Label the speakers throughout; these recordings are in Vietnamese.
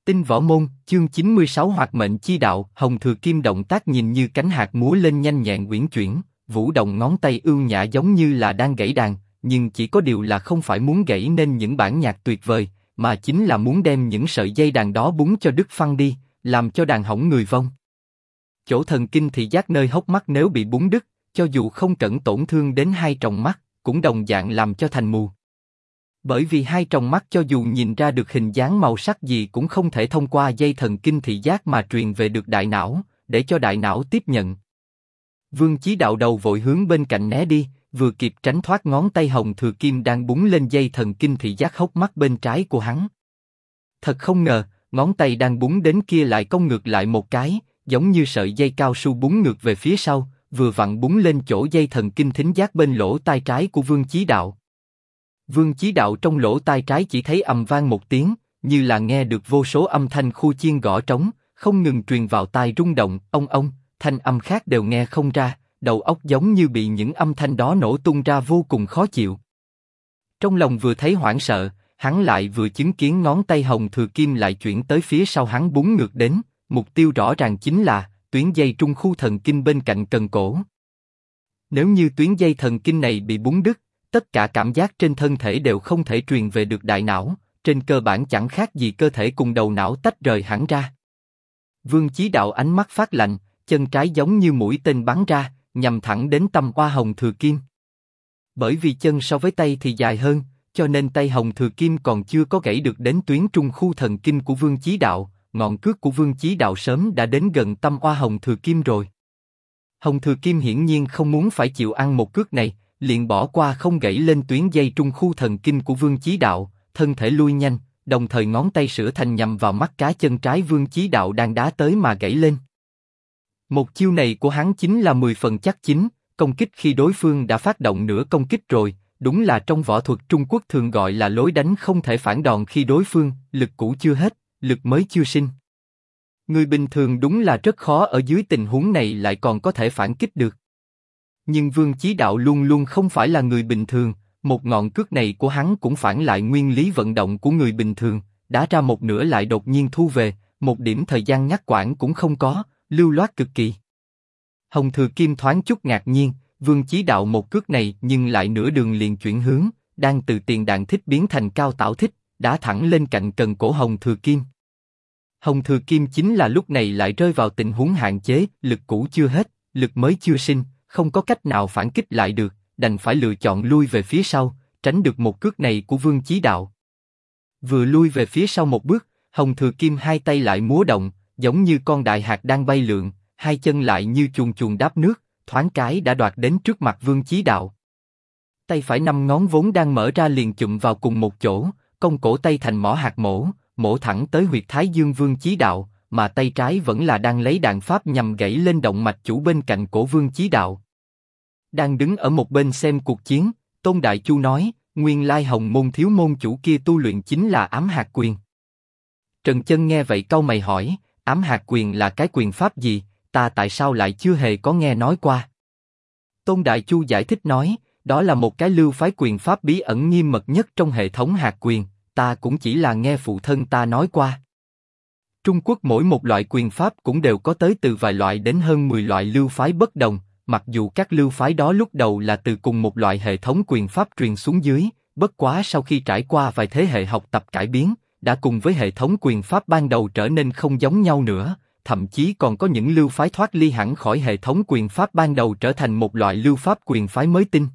Speaker 1: Tinh võ môn, chương 96 hoạt mệnh chi đạo. Hồng Thừa Kim động tác nhìn như cánh hạt múa lên nhanh nhẹn uyển chuyển, vũ động ngón tay ưu nhã giống như là đang gảy đàn, nhưng chỉ có điều là không phải muốn gảy nên những bản nhạc tuyệt vời, mà chính là muốn đem những sợi dây đàn đó búng cho đứt phăng đi, làm cho đàn hỏng người vong. Chỗ thần kinh thị giác nơi hốc mắt nếu bị búng đứt, cho dù không cẩn tổn thương đến hai tròng mắt, cũng đồng dạng làm cho thành mù. Bởi vì hai tròng mắt cho dù nhìn ra được hình dáng màu sắc gì cũng không thể thông qua dây thần kinh thị giác mà truyền về được đại não, để cho đại não tiếp nhận. Vương Chí Đạo đầu vội hướng bên cạnh né đi, vừa kịp tránh thoát ngón tay Hồng Thừa Kim đang búng lên dây thần kinh thị giác hốc mắt bên trái của hắn. Thật không ngờ, ngón tay đang búng đến kia lại cong ngược lại một cái, giống như sợi dây cao su búng ngược về phía sau, vừa vặn búng lên chỗ dây thần kinh thính giác bên lỗ tai trái của Vương Chí Đạo. Vương Chí Đạo trong lỗ tai trái chỉ thấy ầm vang một tiếng, như là nghe được vô số âm thanh khu chiên gõ trống, không ngừng truyền vào tai rung động, ông, thanh âm khác đều nghe không ra, đầu óc giống như bị những âm thanh đó nổ tung ra vô cùng khó chịu. Trong lòng vừa thấy hoảng sợ, hắn lại vừa chứng kiến ngón tay Hồng Thừa Kim lại chuyển tới phía sau hắn búng ngược đến, mục tiêu rõ ràng chính là tuyến dây trung khu thần kinh bên cạnh cần cổ. Nếu như tuyến dây thần kinh này bị búng đứt, tất cả cảm giác trên thân thể đều không thể truyền về được đại não, trên cơ bản chẳng khác gì cơ thể cùng đầu não tách rời hẳn ra. Vương Chí Đạo ánh mắt phát lạnh, chân trái giống như mũi tên bắn ra, nhằm thẳng đến tâm oa Hồng Thừa Kim. Bởi vì chân so với tay thì dài hơn, cho nên tay Hồng Thừa Kim còn chưa có gãy được đến tuyến trung khu thần kinh của Vương Chí Đạo, ngọn cước của Vương Chí Đạo sớm đã đến gần tâm oa Hồng Thừa Kim rồi. Hồng Thừa Kim hiển nhiên không muốn phải chịu ăn một cước này, liền bỏ qua không gãy lên tuyến dây trung khu thần kinh của Vương Chí Đạo, thân thể lui nhanh, đồng thời ngón tay sửa thành nhằm vào mắt cá chân trái Vương Chí Đạo đang đá tới mà gãy lên. Một chiêu này của hắn chính là 10 phần chắc chín, công kích khi đối phương đã phát động nửa công kích rồi, đúng là trong võ thuật Trung Quốc thường gọi là lối đánh không thể phản đòn khi đối phương lực cũ chưa hết, lực mới chưa sinh. Người bình thường đúng là rất khó ở dưới tình huống này lại còn có thể phản kích được. Nhưng Vương Chí Đạo luôn luôn không phải là người bình thường, một ngọn cước này của hắn cũng phản lại nguyên lý vận động của người bình thường, đá ra một nửa lại đột nhiên thu về, một điểm thời gian ngắt quãng cũng không có, lưu loát cực kỳ. Hồng Thừa Kim thoáng chút ngạc nhiên, Vương Chí Đạo một cước này nhưng lại nửa đường liền chuyển hướng, đang từ tiền đạn thích biến thành cao tảo thích, đá thẳng lên cạnh cần cổ Hồng Thừa Kim. Hồng Thừa Kim chính là lúc này lại rơi vào tình huống hạn chế, lực cũ chưa hết, lực mới chưa sinh, không có cách nào phản kích lại được, đành phải lựa chọn lui về phía sau, tránh được một cước này của Vương Chí Đạo. Vừa lui về phía sau một bước, Hồng Thừa Kim hai tay lại múa động, giống như con đại hạt đang bay lượn, hai chân lại như chuồn chuồn đáp nước, thoáng cái đã đoạt đến trước mặt Vương Chí Đạo. Tay phải năm ngón vốn đang mở ra liền chụm vào cùng một chỗ, cong cổ tay thành mỏ hạt mổ, mổ thẳng tới huyệt thái dương Vương Chí Đạo, mà tay trái vẫn là đang lấy đạn pháp nhằm gãy lên động mạch chủ bên cạnh cổ Vương Chí Đạo. Đang đứng ở một bên xem cuộc chiến, Tôn Đại Chu nói, nguyên lai Hồng Môn thiếu môn chủ kia tu luyện chính là ám hạt quyền. Trần Chân nghe vậy cau mày hỏi, ám hạt quyền là cái quyền pháp gì, ta tại sao lại chưa hề có nghe nói qua? Tôn Đại Chu giải thích nói, đó là một cái lưu phái quyền pháp bí ẩn nghiêm mật nhất trong hệ thống hạt quyền, ta cũng chỉ là nghe phụ thân ta nói qua. Trung Quốc mỗi một loại quyền pháp cũng đều có tới từ vài loại đến hơn 10 loại lưu phái bất đồng, mặc dù các lưu phái đó lúc đầu là từ cùng một loại hệ thống quyền pháp truyền xuống dưới, bất quá sau khi trải qua vài thế hệ học tập cải biến, đã cùng với hệ thống quyền pháp ban đầu trở nên không giống nhau nữa, thậm chí còn có những lưu phái thoát ly hẳn khỏi hệ thống quyền pháp ban đầu trở thành một loại lưu pháp quyền phái mới tinh.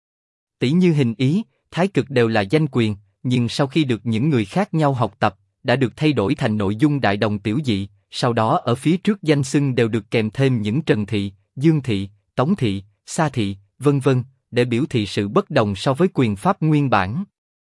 Speaker 1: Tỷ như Hình Ý, Thái Cực đều là danh quyền, nhưng sau khi được những người khác nhau học tập, đã được thay đổi thành nội dung đại đồng tiểu dị, sau đó ở phía trước danh xưng đều được kèm thêm những Trần Thị, Dương Thị, Tống Thị, Sa Thị, vân vân, để biểu thị sự bất đồng so với quyền pháp nguyên bản.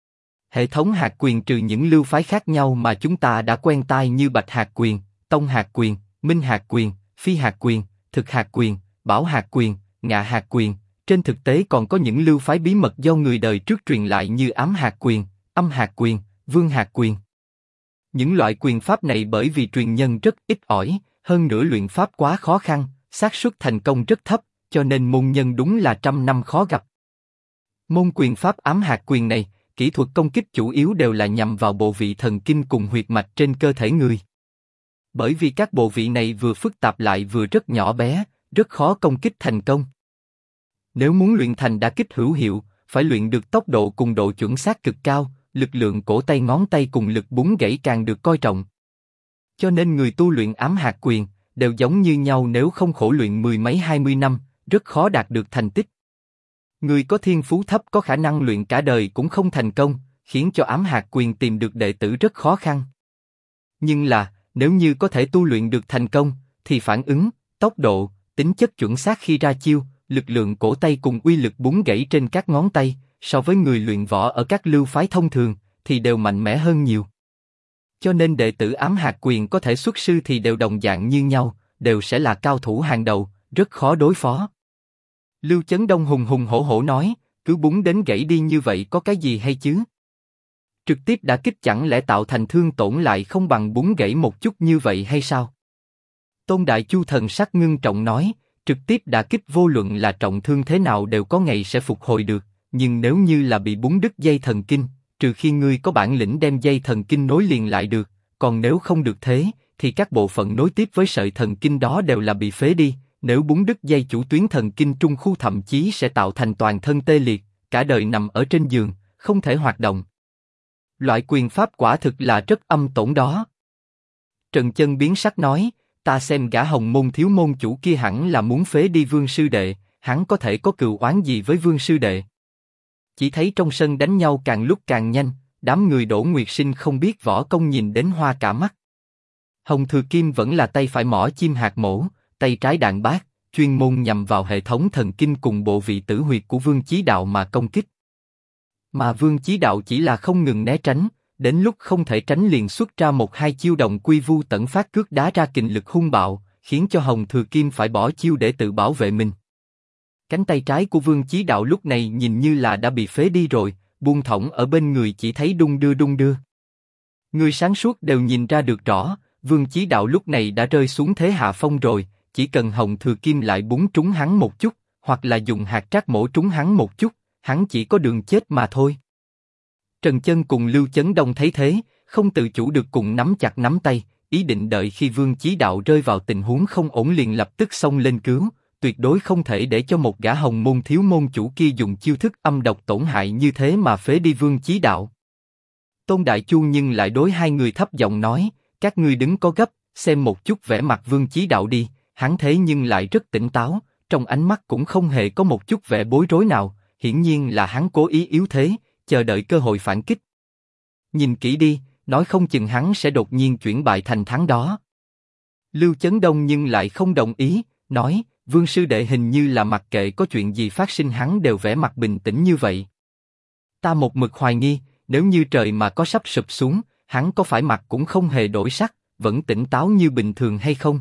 Speaker 1: Hệ thống hạt quyền trừ những lưu phái khác nhau mà chúng ta đã quen tai như Bạch hạt quyền, Tông hạt quyền, Minh hạt quyền, Phi hạt quyền, Thực hạt quyền, Bảo hạt quyền, Ngạ hạt quyền, trên thực tế còn có những lưu phái bí mật do người đời trước truyền lại như Ám hạt quyền, Âm hạt quyền, Vương hạt quyền. Những loại quyền pháp này bởi vì truyền nhân rất ít ỏi, hơn nữa luyện pháp quá khó khăn, xác suất thành công rất thấp, cho nên môn nhân đúng là trăm năm khó gặp. Môn quyền pháp ám hạt quyền này, kỹ thuật công kích chủ yếu đều là nhằm vào bộ vị thần kinh cùng huyệt mạch trên cơ thể người. Bởi vì các bộ vị này vừa phức tạp lại vừa rất nhỏ bé, rất khó công kích thành công. Nếu muốn luyện thành đả kích hữu hiệu, phải luyện được tốc độ cùng độ chuẩn xác cực cao, lực lượng cổ tay ngón tay cùng lực búng gãy càng được coi trọng. Cho nên người tu luyện ám hạt quyền đều giống như nhau, nếu không khổ luyện mười mấy 20 năm, rất khó đạt được thành tích. Người có thiên phú thấp có khả năng luyện cả đời cũng không thành công, khiến cho ám hạt quyền tìm được đệ tử rất khó khăn. Nhưng là, nếu như có thể tu luyện được thành công, thì phản ứng, tốc độ, tính chất chuẩn xác khi ra chiêu, lực lượng cổ tay cùng uy lực búng gãy trên các ngón tay, so với người luyện võ ở các lưu phái thông thường, thì đều mạnh mẽ hơn nhiều. Cho nên đệ tử ám hạt quyền có thể xuất sư thì đều đồng dạng như nhau, đều sẽ là cao thủ hàng đầu, rất khó đối phó. Lưu Chấn Đông hùng hùng hổ hổ nói, cứ búng đến gãy đi như vậy có cái gì hay chứ? Trực tiếp đả kích chẳng lẽ tạo thành thương tổn lại không bằng búng gãy một chút như vậy hay sao? Tôn Đại Chu thần sắc ngưng trọng nói, trực tiếp đả kích vô luận là trọng thương thế nào đều có ngày sẽ phục hồi được, nhưng nếu như là bị búng đứt dây thần kinh, trừ khi ngươi có bản lĩnh đem dây thần kinh nối liền lại được, còn nếu không được thế, thì các bộ phận nối tiếp với sợi thần kinh đó đều là bị phế đi. Nếu búng đứt dây chủ tuyến thần kinh trung khu thậm chí sẽ tạo thành toàn thân tê liệt, cả đời nằm ở trên giường, không thể hoạt động. Loại quyền pháp quả thực là rất âm tổn đó. Trần Chân biến sắc nói, ta xem gã Hồng Môn thiếu môn chủ kia hẳn là muốn phế đi Vương sư đệ, hắn có thể có cừu oán gì với Vương sư đệ? Chỉ thấy trong sân đánh nhau càng lúc càng nhanh, đám người Đỗ Nguyệt Sinh không biết võ công nhìn đến hoa cả mắt. Hồng Thừa Kim vẫn là tay phải mỏ chim hạt mổ, tay trái đạn bát, chuyên môn nhằm vào hệ thống thần kinh cùng bộ vị tử huyệt của Vương Chí Đạo mà công kích. Mà Vương Chí Đạo chỉ là không ngừng né tránh, đến lúc không thể tránh liền xuất ra một hai chiêu đồng quy vu tận phát cước đá ra kình lực hung bạo, khiến cho Hồng Thừa Kim phải bỏ chiêu để tự bảo vệ mình. Cánh tay trái của Vương Chí Đạo lúc này nhìn như là đã bị phế đi rồi, buông thõng ở bên người chỉ thấy đung đưa đung đưa. Người sáng suốt đều nhìn ra được rõ, Vương Chí Đạo lúc này đã rơi xuống thế hạ phong rồi, chỉ cần Hồng Thừa Kim lại búng trúng hắn một chút, hoặc là dùng hạt trác mổ trúng hắn một chút, hắn chỉ có đường chết mà thôi. Trần Chân cùng Lưu Chấn Đông thấy thế, không tự chủ được cùng nắm chặt nắm tay, ý định đợi khi Vương Chí Đạo rơi vào tình huống không ổn liền lập tức xông lên cứu, tuyệt đối không thể để cho một gã Hồng Môn thiếu môn chủ kia dùng chiêu thức âm độc tổn hại như thế mà phế đi Vương Chí Đạo. Tôn Đại Chu nhưng lại đối hai người thấp giọng nói, các ngươi đứng có gấp, xem một chút vẻ mặt Vương Chí Đạo đi, hắn thế nhưng lại rất tỉnh táo, trong ánh mắt cũng không hề có một chút vẻ bối rối nào, hiển nhiên là hắn cố ý yếu thế, chờ đợi cơ hội phản kích. Nhìn kỹ đi, nói không chừng hắn sẽ đột nhiên chuyển bại thành thắng đó. Lưu Chấn Đông nhưng lại không đồng ý, nói, Vương sư đệ hình như là mặc kệ có chuyện gì phát sinh hắn đều vẻ mặt bình tĩnh như vậy. Ta một mực hoài nghi, nếu như trời mà có sắp sụp xuống, hắn có phải mặt cũng không hề đổi sắc, vẫn tỉnh táo như bình thường hay không?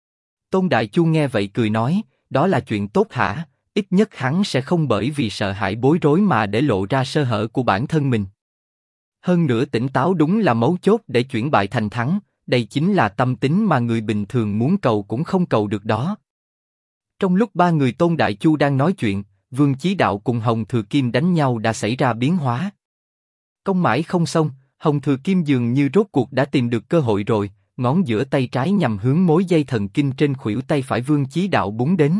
Speaker 1: Tôn Đại Chu nghe vậy cười nói, đó là chuyện tốt hả, ít nhất hắn sẽ không bởi vì sợ hãi bối rối mà để lộ ra sơ hở của bản thân mình. Hơn nữa tỉnh táo đúng là mấu chốt để chuyển bại thành thắng, đây chính là tâm tính mà người bình thường muốn cầu cũng không cầu được đó. Trong lúc ba người Tôn Đại Chu đang nói chuyện, Vương Chí Đạo cùng Hồng Thừa Kim đánh nhau đã xảy ra biến hóa. Công mãi không xong, Hồng Thừa Kim dường như rốt cuộc đã tìm được cơ hội rồi, ngón giữa tay trái nhằm hướng mối dây thần kinh trên khuỷu tay phải Vương Chí Đạo búng đến.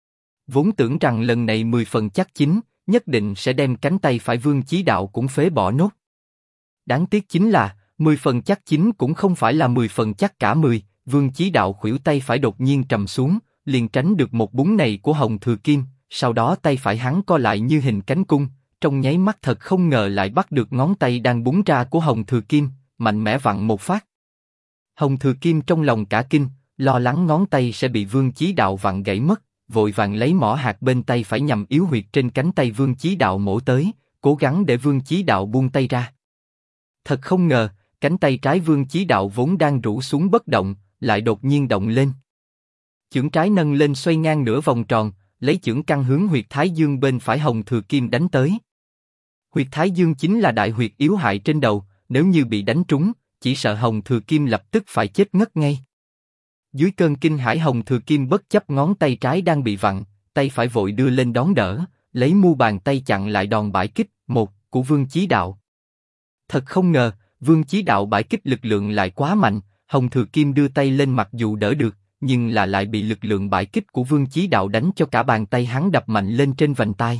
Speaker 1: Vốn tưởng rằng lần này 10 phần chắc chín, nhất định sẽ đem cánh tay phải Vương Chí Đạo cũng phế bỏ nốt. Đáng tiếc chính là 10 phần chắc chín cũng không phải là 10 phần chắc cả 10. Vương Chí Đạo khuỷu tay phải đột nhiên trầm xuống, liền tránh được một búng này của Hồng Thừa Kim. Sau đó tay phải hắn co lại như hình cánh cung, trong nháy mắt thật không ngờ lại bắt được ngón tay đang búng ra của Hồng Thừa Kim, mạnh mẽ vặn một phát. Hồng Thừa Kim trong lòng cả kinh, lo lắng ngón tay sẽ bị Vương Chí Đạo vặn gãy mất, vội vàng lấy mỏ hạt bên tay phải nhằm yếu huyệt trên cánh tay Vương Chí Đạo mổ tới, cố gắng để Vương Chí Đạo buông tay ra. Thật không ngờ, cánh tay trái Vương Chí Đạo vốn đang rũ xuống bất động, lại đột nhiên động lên. Chưởng trái nâng lên xoay ngang nửa vòng tròn, lấy chưởng căn hướng huyệt thái dương bên phải Hồng Thừa Kim đánh tới. Huyệt thái dương chính là đại huyệt yếu hại trên đầu, nếu như bị đánh trúng, chỉ sợ Hồng Thừa Kim lập tức phải chết ngất ngay. Dưới cơn kinh hãi Hồng Thừa Kim bất chấp ngón tay trái đang bị vặn, tay phải vội đưa lên đón đỡ, lấy mu bàn tay chặn lại đòn bãi kích. Một của Vương Chí Đạo. Thật không ngờ, Vương Chí Đạo bãi kích lực lượng lại quá mạnh, Hồng Thừa Kim đưa tay lên mặc dù đỡ được, nhưng là lại bị lực lượng bãi kích của Vương Chí Đạo đánh cho cả bàn tay hắn đập mạnh lên trên vành tai.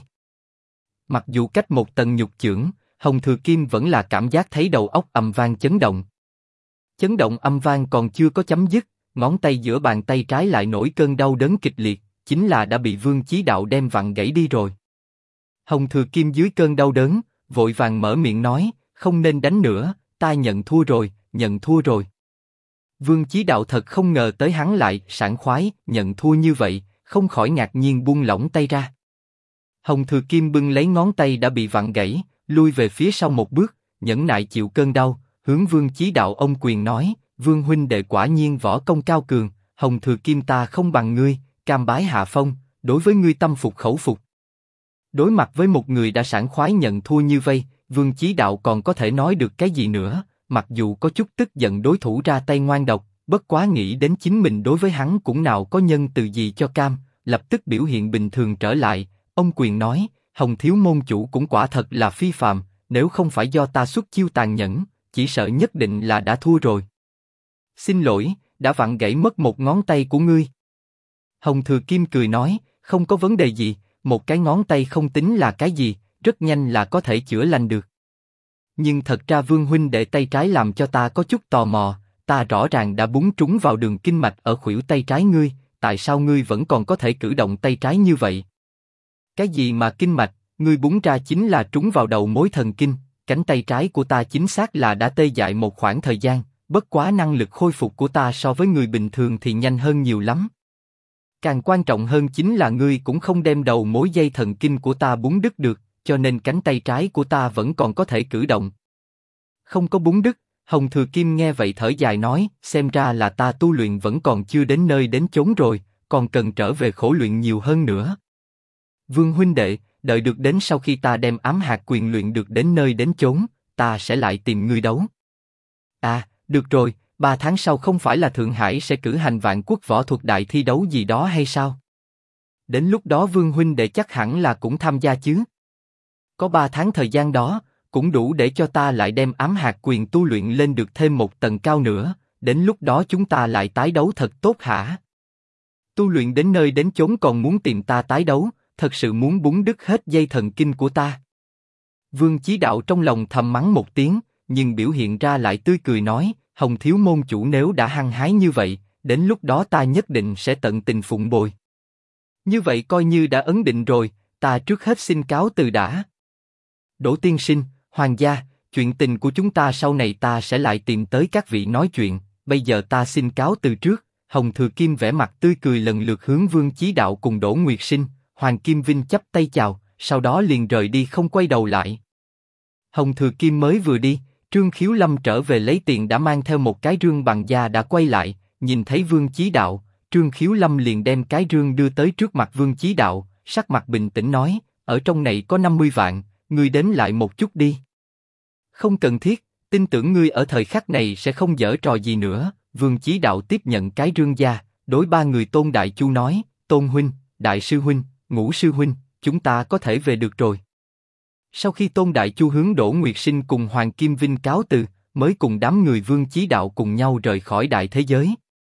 Speaker 1: Mặc dù cách một tầng nhục chưởng, Hồng Thừa Kim vẫn là cảm giác thấy đầu óc ầm vang chấn động. Chấn động âm vang còn chưa có chấm dứt, ngón tay giữa bàn tay trái lại nổi cơn đau đớn kịch liệt, chính là đã bị Vương Chí Đạo đem vặn gãy đi rồi. Hồng Thừa Kim dưới cơn đau đớn, vội vàng mở miệng nói, không nên đánh nữa, ta nhận thua rồi, nhận thua rồi. Vương Chí Đạo thật không ngờ tới hắn lại sảng khoái, nhận thua như vậy, không khỏi ngạc nhiên buông lỏng tay ra. Hồng Thừa Kim bưng lấy ngón tay đã bị vặn gãy, lui về phía sau một bước, nhẫn nại chịu cơn đau, hướng Vương Chí Đạo ôm quyền nói, Vương huynh đệ quả nhiên võ công cao cường, Hồng Thừa Kim ta không bằng ngươi, cam bái hạ phong, đối với ngươi tâm phục khẩu phục. Đối mặt với một người đã sảng khoái nhận thua như vây, Vương Chí Đạo còn có thể nói được cái gì nữa, mặc dù có chút tức giận đối thủ ra tay ngoan độc, bất quá nghĩ đến chính mình đối với hắn cũng nào có nhân từ gì cho cam, lập tức biểu hiện bình thường trở lại, ông quyền nói, Hồng thiếu môn chủ cũng quả thật là phi phàm, nếu không phải do ta xuất chiêu tàn nhẫn, chỉ sợ nhất định là đã thua rồi. Xin lỗi, đã vặn gãy mất một ngón tay của ngươi. Hồng Thừa Kim cười nói, không có vấn đề gì, một cái ngón tay không tính là cái gì, rất nhanh là có thể chữa lành được. Nhưng thật ra Vương huynh đệ tay trái làm cho ta có chút tò mò, ta rõ ràng đã búng trúng vào đường kinh mạch ở khuỷu tay trái ngươi, tại sao ngươi vẫn còn có thể cử động tay trái như vậy? Cái gì mà kinh mạch, ngươi búng ra chính là trúng vào đầu mối thần kinh, cánh tay trái của ta chính xác là đã tê dại một khoảng thời gian, bất quá năng lực khôi phục của ta so với người bình thường thì nhanh hơn nhiều lắm. Càng quan trọng hơn chính là ngươi cũng không đem đầu mối dây thần kinh của ta búng đứt được, cho nên cánh tay trái của ta vẫn còn có thể cử động. Không có búng đứt, Hồng Thừa Kim nghe vậy thở dài nói, xem ra là ta tu luyện vẫn còn chưa đến nơi đến chốn rồi, còn cần trở về khổ luyện nhiều hơn nữa. Vương huynh đệ, đợi được đến sau khi ta đem ám hạt quyền luyện được đến nơi đến chốn, ta sẽ lại tìm ngươi đấu. À, được rồi, 3 tháng sau không phải là Thượng Hải sẽ cử hành vạn quốc võ thuật đại thi đấu gì đó hay sao? Đến lúc đó Vương huynh đệ chắc hẳn là cũng tham gia chứ? Có 3 tháng thời gian đó, cũng đủ để cho ta lại đem ám hạt quyền tu luyện lên được thêm một tầng cao nữa, đến lúc đó chúng ta lại tái đấu thật tốt hả? Tu luyện đến nơi đến chốn còn muốn tìm ta tái đấu, thật sự muốn búng đứt hết dây thần kinh của ta. Vương Chí Đạo trong lòng thầm mắng một tiếng, nhưng biểu hiện ra lại tươi cười nói, Hồng thiếu môn chủ nếu đã hăng hái như vậy, đến lúc đó ta nhất định sẽ tận tình phụng bồi. Như vậy coi như đã ấn định rồi, ta trước hết xin cáo từ đã. Đỗ tiên sinh, Hoàng gia, chuyện tình của chúng ta sau này ta sẽ lại tìm tới các vị nói chuyện, bây giờ ta xin cáo từ trước. Hồng Thừa Kim vẻ mặt tươi cười lần lượt hướng Vương Chí Đạo cùng Đỗ Nguyệt Sinh, Hoàng Kim Vinh chắp tay chào, sau đó liền rời đi không quay đầu lại. Hồng Thừa Kim mới vừa đi, Trương Khiếu Lâm trở về lấy tiền đã mang theo một cái rương bằng da đã quay lại, nhìn thấy Vương Chí Đạo, Trương Khiếu Lâm liền đem cái rương đưa tới trước mặt Vương Chí Đạo, sắc mặt bình tĩnh nói, ở trong này có 50 vạn, ngươi đếm lại một chút đi. Không cần thiết, tin tưởng ngươi ở thời khắc này sẽ không giở trò gì nữa. Vương Chí Đạo tiếp nhận cái rương da, đối 3 người Tôn Đại Chu nói, Tôn huynh, Đại sư huynh, Ngũ sư huynh, chúng ta có thể về được rồi. Sau khi Tôn Đại Chu hướng Đỗ Nguyệt Sinh cùng Hoàng Kim Vinh cáo từ, mới cùng đám người Vương Chí Đạo cùng nhau rời khỏi đại thế giới.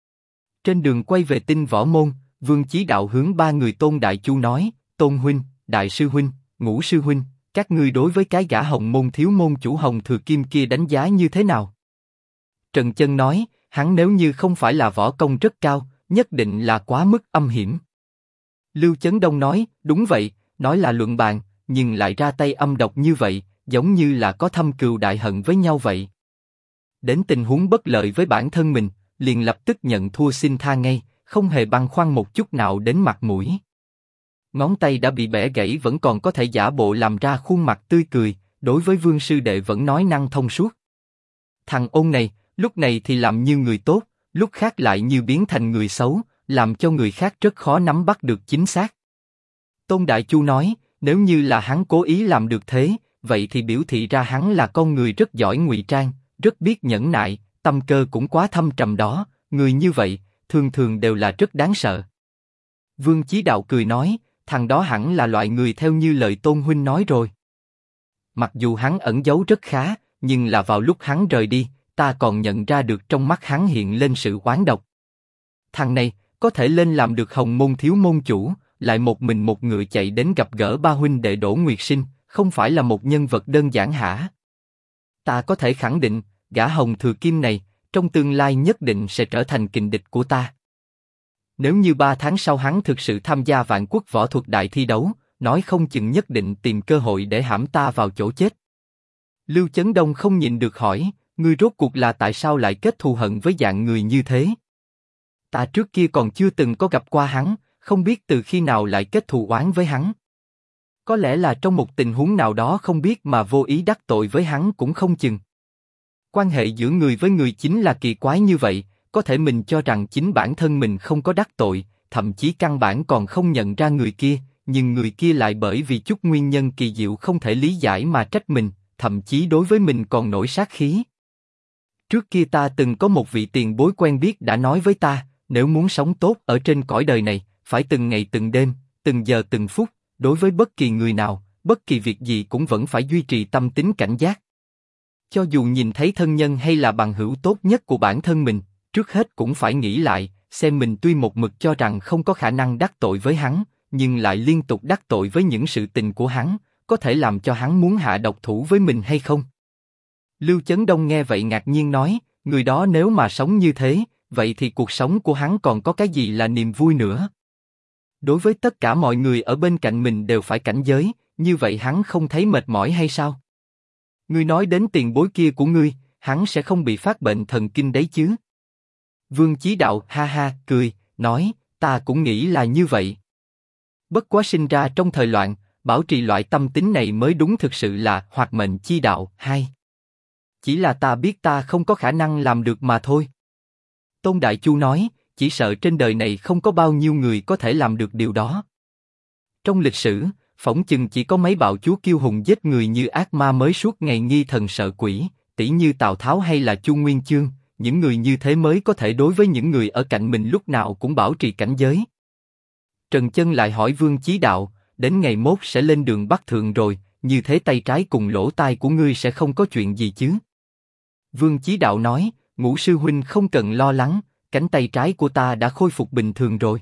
Speaker 1: Trên đường quay về Tinh Võ Môn, Vương Chí Đạo hướng 3 người Tôn Đại Chu nói, Tôn huynh, Đại sư huynh, Ngũ sư huynh, các ngươi đối với cái gã Hồng môn thiếu môn chủ Hồng Thừa Kim kia đánh giá như thế nào? Trần Chân nói, hắn nếu như không phải là võ công rất cao, nhất định là quá mức âm hiểm. Lưu Chấn Đông nói, đúng vậy, nói là luận bàn, nhưng lại ra tay âm độc như vậy, giống như là có thâm cừu đại hận với nhau vậy. Đến tình huống bất lợi với bản thân mình, liền lập tức nhận thua xin tha ngay, không hề băn khoăn một chút nào đến mặt mũi. Ngón tay đã bị bẻ gãy vẫn còn có thể giả bộ làm ra khuôn mặt tươi cười, đối với Vương sư đệ vẫn nói năng thông suốt. Thằng ôn này, lúc này thì làm như người tốt, lúc khác lại như biến thành người xấu, làm cho người khác rất khó nắm bắt được chính xác. Tôn Đại Chu nói, nếu như là hắn cố ý làm được thế, vậy thì biểu thị ra hắn là con người rất giỏi ngụy trang, rất biết nhẫn nại, tâm cơ cũng quá thâm trầm đó, người như vậy, thường thường đều là rất đáng sợ. Vương Chí Đạo cười nói, thằng đó hẳn là loại người theo như lời Tôn huynh nói rồi. mặc dù hắn ẩn giấu rất khá, nhưng là vào lúc hắn rời đi, ta còn nhận ra được trong mắt hắn hiện lên sự oán độc. Thằng này, có thể lên làm được Hồng Môn thiếu môn chủ, lại một mình một ngựa chạy đến gặp gỡ ba huynh đệ Đỗ Nguyệt Sinh, không phải là một nhân vật đơn giản hả? Ta có thể khẳng định, gã Hồng Thừa Kim này, trong tương lai nhất định sẽ trở thành kình địch của ta. Nếu như 3 tháng sau hắn thực sự tham gia Vạn Quốc võ thuật đại thi đấu, nói không chừng nhất định tìm cơ hội để hãm ta vào chỗ chết. Lưu Chấn Đông không nhịn được hỏi, ngươi rốt cuộc là tại sao lại kết thù hận với dạng người như thế? Ta trước kia còn chưa từng có gặp qua hắn, không biết từ khi nào lại kết thù oán với hắn. Có lẽ là trong một tình huống nào đó không biết mà vô ý đắc tội với hắn cũng không chừng. Quan hệ giữa người với người chính là kỳ quái như vậy, có thể mình cho rằng chính bản thân mình không có đắc tội, thậm chí căn bản còn không nhận ra người kia, nhưng người kia lại bởi vì chút nguyên nhân kỳ diệu không thể lý giải mà trách mình, thậm chí đối với mình còn nổi sát khí. Trước kia ta từng có một vị tiền bối quen biết đã nói với ta, nếu muốn sống tốt ở trên cõi đời này, phải từng ngày từng đêm, từng giờ từng phút, đối với bất kỳ người nào, bất kỳ việc gì cũng vẫn phải duy trì tâm tính cảnh giác. Cho dù nhìn thấy thân nhân hay là bằng hữu tốt nhất của bản thân mình, trước hết cũng phải nghĩ lại, xem mình tuy một mực cho rằng không có khả năng đắc tội với hắn, nhưng lại liên tục đắc tội với những sự tình của hắn, có thể làm cho hắn muốn hạ độc thủ với mình hay không? Lưu Chấn Đông nghe vậy ngạc nhiên nói, người đó nếu mà sống như thế, vậy thì cuộc sống của hắn còn có cái gì là niềm vui nữa? Đối với tất cả mọi người ở bên cạnh mình đều phải cảnh giới, như vậy hắn không thấy mệt mỏi hay sao? Ngươi nói đến tiền bối kia của ngươi, hắn sẽ không bị phát bệnh thần kinh đấy chứ? Vương Chí Đạo ha ha cười, nói, ta cũng nghĩ là như vậy. Bất quá sinh ra trong thời loạn, bảo trì loại tâm tính này mới đúng thực sự là hoạt mệnh chi đạo hay. Chỉ là ta biết ta không có khả năng làm được mà thôi. Tôn Đại Chu nói, chỉ sợ trên đời này không có bao nhiêu người có thể làm được điều đó. Trong lịch sử, phỏng chừng chỉ có mấy bạo chúa kiêu hùng giết người như ác ma mới suốt ngày nghi thần sợ quỷ, tỷ như Tào Tháo hay là Chu Nguyên Chương, những người như thế mới có thể đối với những người ở cạnh mình lúc nào cũng bảo trì cảnh giới. Trần Chân lại hỏi Vương Chí Đạo, đến ngày mốt sẽ lên đường Bắc Thượng rồi, như thế tay trái cùng lỗ tai của ngươi sẽ không có chuyện gì chứ? Vương Chí Đạo nói, Ngũ sư huynh không cần lo lắng, cánh tay trái của ta đã khôi phục bình thường rồi.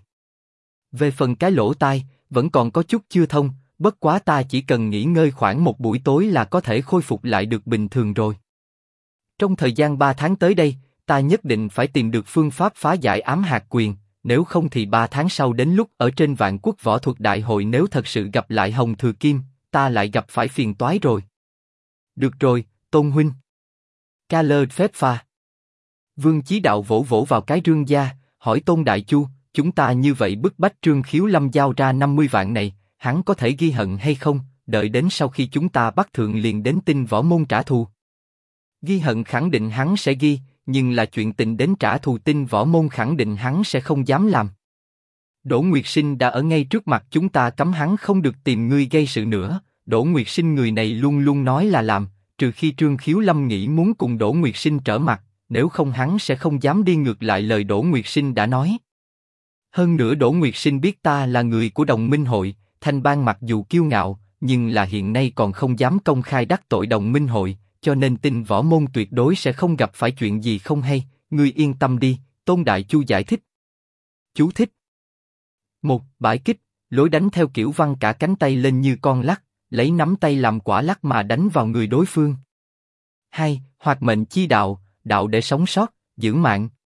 Speaker 1: Về phần cái lỗ tai, vẫn còn có chút chưa thông, bất quá ta chỉ cần nghỉ ngơi khoảng một buổi tối là có thể khôi phục lại được bình thường rồi. Trong thời gian 3 tháng tới đây, ta nhất định phải tìm được phương pháp phá giải ám hạt quyền, nếu không thì 3 tháng sau đến lúc ở trên Vạn Quốc võ thuật đại hội nếu thật sự gặp lại Hồng Thừa Kim, ta lại gặp phải phiền toái rồi. Được rồi, Tôn huynh. Ca lơ phép pha. Vương Chí Đạo vỗ vỗ vào cái rương da, hỏi Tôn Đại Chu, chúng ta như vậy bức bách Trương Khiếu Lâm giao ra 50 vạn này, hắn có thể ghi hận hay không? Đợi đến sau khi chúng ta bắt thượng liền đến tin võ môn trả thù. Ghi hận khẳng định hắn sẽ ghi, nhưng là chuyện tình đến trả thù tin võ môn khẳng định hắn sẽ không dám làm. Đỗ Nguyệt Sinh đã ở ngay trước mặt chúng ta cấm hắn không được tìm ngươi gây sự nữa. Đỗ Nguyệt Sinh người này luôn luôn nói là làm, trừ khi Trương Khiếu Lâm nghĩ muốn cùng Đỗ Nguyệt Sinh trở mặt, nếu không hắn sẽ không dám đi ngược lại lời Đỗ Nguyệt Sinh đã nói. Hơn nữa Đỗ Nguyệt Sinh biết ta là người của Đồng Minh Hội, Thanh Bang mặc dù kiêu ngạo, nhưng là hiện nay còn không dám công khai đắc tội Đồng Minh Hội, cho nên tin võ môn tuyệt đối sẽ không gặp phải chuyện gì không hay, ngươi yên tâm đi, Tôn Đại Chu giải thích. Chú thích. 1. Bãi kích, lối đánh theo kiểu văng cả cánh tay lên như con lắc, lấy nắm tay làm quả lắc mà đánh vào người đối phương. 2. Hoạt mệnh chi đạo, đạo để sống sót, giữ mạng.